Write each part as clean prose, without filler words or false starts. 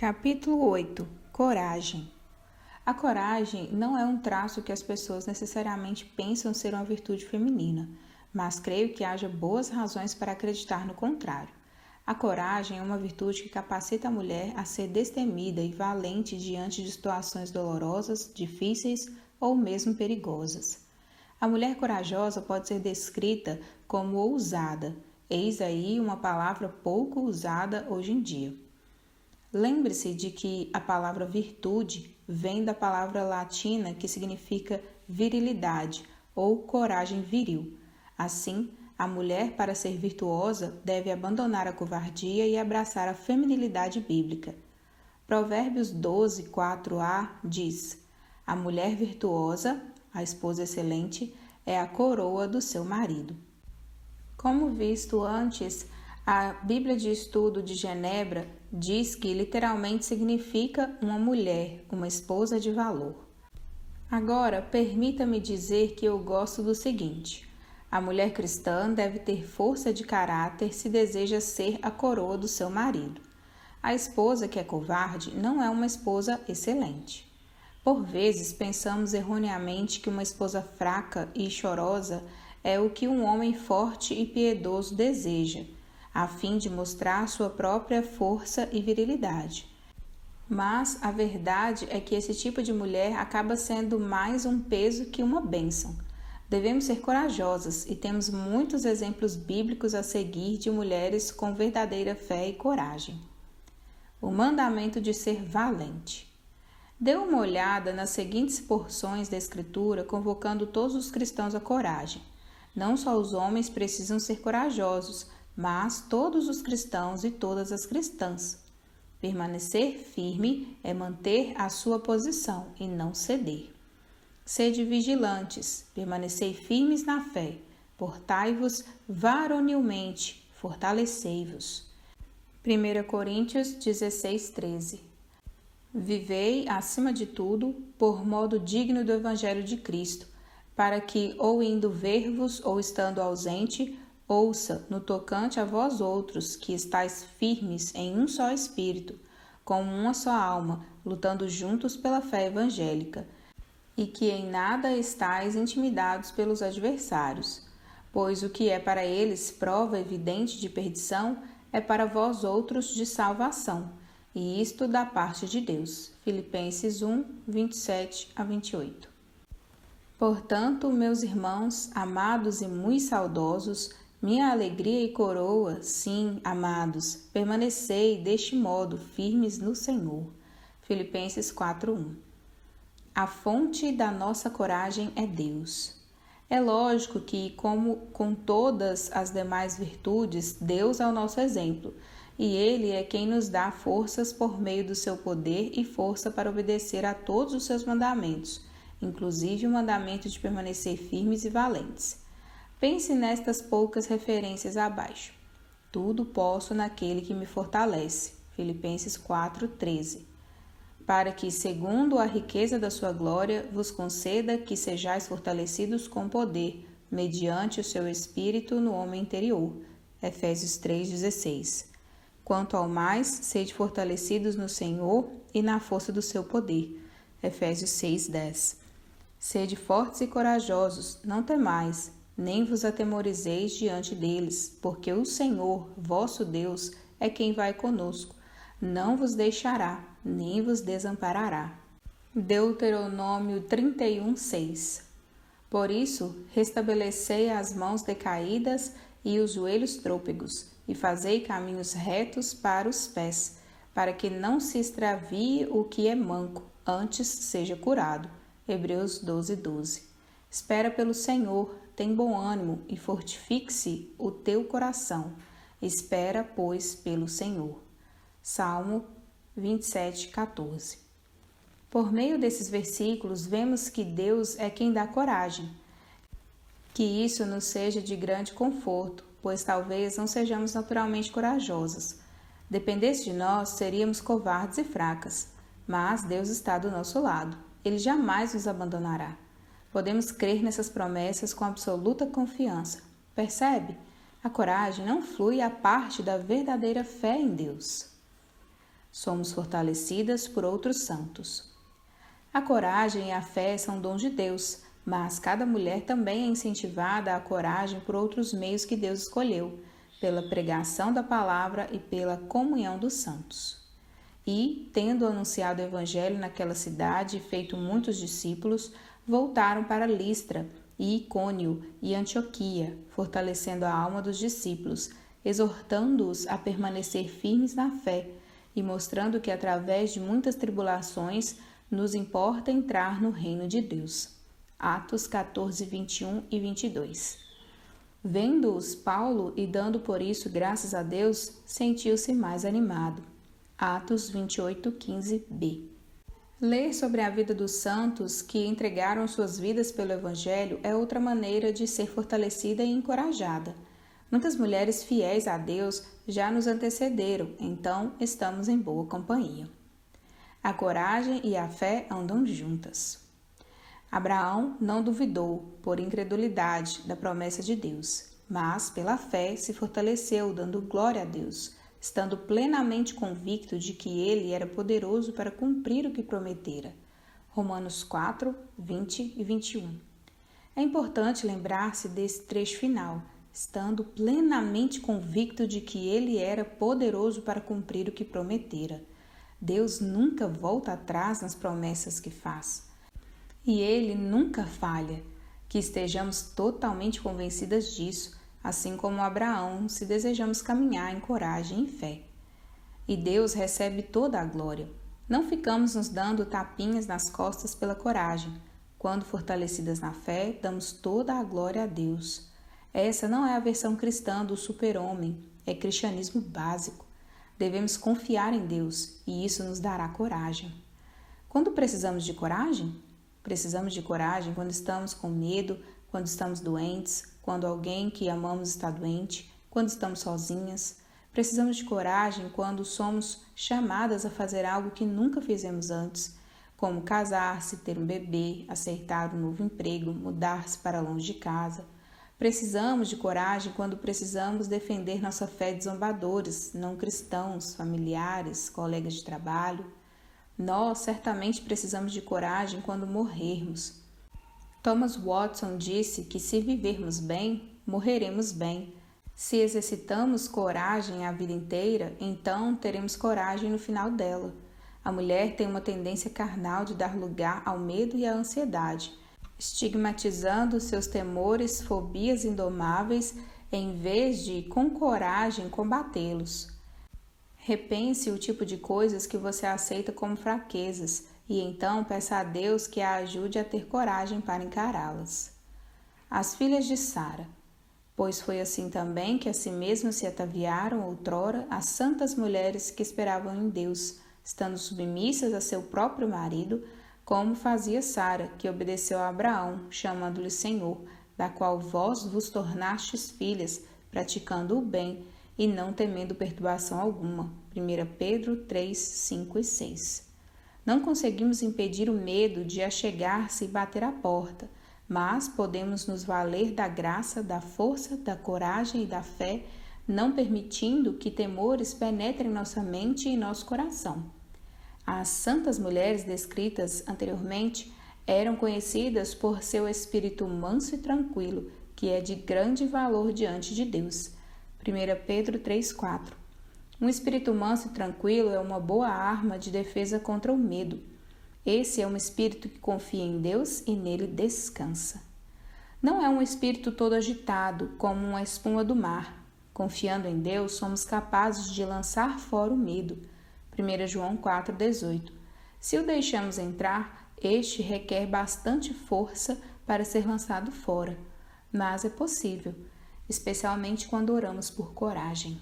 Capítulo 8. Coragem. A coragem não é um traço que as pessoas necessariamente pensam ser uma virtude feminina, mas creio que haja boas razões para acreditar no contrário. A coragem é uma virtude que capacita a mulher a ser destemida e valente diante de situações dolorosas, difíceis ou mesmo perigosas. A mulher corajosa pode ser descrita como ousada. Eis aí uma palavra pouco usada hoje em dia. Lembre-se de que a palavra virtude vem da palavra latina que significa virilidade ou coragem viril. Assim, a mulher, para ser virtuosa, deve abandonar a covardia e abraçar a feminilidade bíblica. Provérbios 12, 4a diz: a mulher virtuosa, a esposa excelente, é a coroa do seu marido. Como visto antes, a Bíblia de Estudo de Genebra diz que literalmente significa uma mulher, uma esposa de valor. Agora, permita-me dizer que eu gosto do seguinte: a mulher cristã deve ter força de caráter se deseja ser a coroa do seu marido. A esposa que é covarde não é uma esposa excelente. Por vezes, pensamos erroneamente que uma esposa fraca e chorosa é o que um homem forte e piedoso deseja, a fim de mostrar sua própria força e virilidade. Mas a verdade é que esse tipo de mulher acaba sendo mais um peso que uma bênção. Devemos ser corajosas e temos muitos exemplos bíblicos a seguir de mulheres com verdadeira fé e coragem. O mandamento de ser valente. Dê uma olhada nas seguintes porções da Escritura convocando todos os cristãos à coragem. Não só os homens precisam ser corajosos, mas todos os cristãos e todas as cristãs. Permanecer firme é manter a sua posição e não ceder. Sede vigilantes, permanecei firmes na fé, portai-vos varonilmente, fortalecei-vos. 1 Coríntios 16:13. Vivei, acima de tudo, por modo digno do Evangelho de Cristo, para que, ou indo ver-vos, ou estando ausente, ouça, no tocante a vós outros, que estáis firmes em um só espírito, com uma só alma, lutando juntos pela fé evangélica, e que em nada estáis intimidados pelos adversários, pois o que é para eles prova evidente de perdição é para vós outros de salvação, e isto da parte de Deus. Filipenses 1, 27-28. Portanto, meus irmãos, amados e muito saudosos, minha alegria e coroa, sim, amados, permanecei deste modo firmes no Senhor. Filipenses 4:1. A fonte da nossa coragem é Deus. É lógico que, como com todas as demais virtudes, Deus é o nosso exemplo, e Ele é quem nos dá forças por meio do seu poder e força para obedecer a todos os seus mandamentos, inclusive o mandamento de permanecer firmes e valentes. Pense nestas poucas referências abaixo. Tudo posso naquele que me fortalece. Filipenses 4:13. Para que, segundo a riqueza da sua glória, vos conceda que sejais fortalecidos com poder, mediante o seu Espírito no homem interior. Efésios 3:16. Quanto ao mais, sede fortalecidos no Senhor e na força do seu poder. Efésios 6:10. Sede fortes e corajosos, não temais, nem vos atemorizeis diante deles, porque o Senhor, vosso Deus, é quem vai conosco. Não vos deixará, nem vos desamparará. Deuteronômio 31:6. Por isso, restabelecei as mãos decaídas e os joelhos trôpegos, e fazei caminhos retos para os pés, para que não se extravie o que é manco, antes seja curado. Hebreus 12:12. Espera pelo Senhor, tem bom ânimo e fortifique-se o teu coração. Espera, pois, pelo Senhor. Salmo 27:14. Por meio desses versículos, vemos que Deus é quem dá coragem. Que isso nos seja de grande conforto, pois talvez não sejamos naturalmente corajosas. Dependesse de nós, seríamos covardes e fracas. Mas Deus está do nosso lado. Ele jamais nos abandonará. Podemos crer nessas promessas com absoluta confiança. Percebe? A coragem não flui à parte da verdadeira fé em Deus. Somos fortalecidas por outros santos. A coragem e a fé são dons de Deus, mas cada mulher também é incentivada à coragem por outros meios que Deus escolheu, pela pregação da palavra e pela comunhão dos santos. E, tendo anunciado o evangelho naquela cidade e feito muitos discípulos, voltaram para Listra e Icônio e Antioquia, fortalecendo a alma dos discípulos, exortando-os a permanecer firmes na fé e mostrando que através de muitas tribulações nos importa entrar no reino de Deus. Atos 14, 21 e 22. Vendo-os Paulo e dando por isso graças a Deus, sentiu-se mais animado. Atos 28, 15b. Ler sobre a vida dos santos que entregaram suas vidas pelo Evangelho é outra maneira de ser fortalecida e encorajada. Muitas mulheres fiéis a Deus já nos antecederam, então estamos em boa companhia. A coragem e a fé andam juntas. Abraão não duvidou, por incredulidade, da promessa de Deus, mas pela fé se fortaleceu, dando glória a Deus, estando plenamente convicto de que ele era poderoso para cumprir o que prometera. Romanos 4, 20 e 21. É importante lembrar-se desse trecho final, estando plenamente convicto de que ele era poderoso para cumprir o que prometera. Deus nunca volta atrás nas promessas que faz. E ele nunca falha. Que estejamos totalmente convencidas disso, assim como Abraão, se desejamos caminhar em coragem e fé. E Deus recebe toda a glória. Não ficamos nos dando tapinhas nas costas pela coragem. Quando fortalecidas na fé, damos toda a glória a Deus. Essa não é a versão cristã do super-homem, é cristianismo básico. Devemos confiar em Deus e isso nos dará coragem. Quando precisamos de coragem? Precisamos de coragem quando estamos com medo, quando estamos doentes, quando alguém que amamos está doente, quando estamos sozinhas. Precisamos de coragem quando somos chamadas a fazer algo que nunca fizemos antes, como casar-se, ter um bebê, aceitar um novo emprego, mudar-se para longe de casa. Precisamos de coragem quando precisamos defender nossa fé de zombadores, não cristãos, familiares, colegas de trabalho. Nós certamente precisamos de coragem quando morrermos. Thomas Watson disse que se vivermos bem, morreremos bem. Se exercitamos coragem a vida inteira, então teremos coragem no final dela. A mulher tem uma tendência carnal de dar lugar ao medo e à ansiedade, estigmatizando seus temores, fobias indomáveis, em vez de, com coragem, combatê-los. Repense o tipo de coisas que você aceita como fraquezas e então peça a Deus que a ajude a ter coragem para encará-las. As filhas de Sara. Pois foi assim também que a si mesmas se ataviaram outrora as santas mulheres que esperavam em Deus, estando submissas a seu próprio marido, como fazia Sara, que obedeceu a Abraão, chamando-lhe Senhor, da qual vós vos tornastes filhas, praticando o bem e não temendo perturbação alguma. 1 Pedro 3, 5 e 6. Não conseguimos impedir o medo de achegar-se e bater à porta, mas podemos nos valer da graça, da força, da coragem e da fé, não permitindo que temores penetrem nossa mente e nosso coração. As santas mulheres descritas anteriormente eram conhecidas por seu espírito manso e tranquilo, que é de grande valor diante de Deus. 1 Pedro 3,4. Um espírito manso e tranquilo é uma boa arma de defesa contra o medo. Esse é um espírito que confia em Deus e nele descansa. Não é um espírito todo agitado, como uma espuma do mar. Confiando em Deus, somos capazes de lançar fora o medo. 1 João 4,18. Se o deixamos entrar, este requer bastante força para ser lançado fora, mas é possível, especialmente quando oramos por coragem.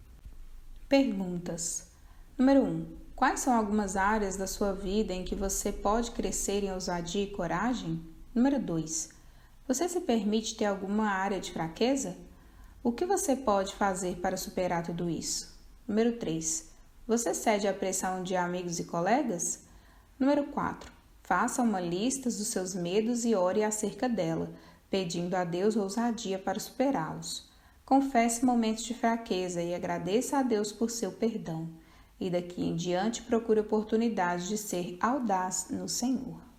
Perguntas. Número 1. Quais são algumas áreas da sua vida em que você pode crescer em ousadia e coragem? Número 2. Você se permite ter alguma área de fraqueza? O que você pode fazer para superar tudo isso? Número 3. Você cede à pressão de amigos e colegas? Número 4. Faça uma lista dos seus medos e ore acerca dela, pedindo a Deus ousadia para superá-los. Confesse momentos de fraqueza e agradeça a Deus por seu perdão. e daqui em diante procure oportunidades de ser audaz no Senhor.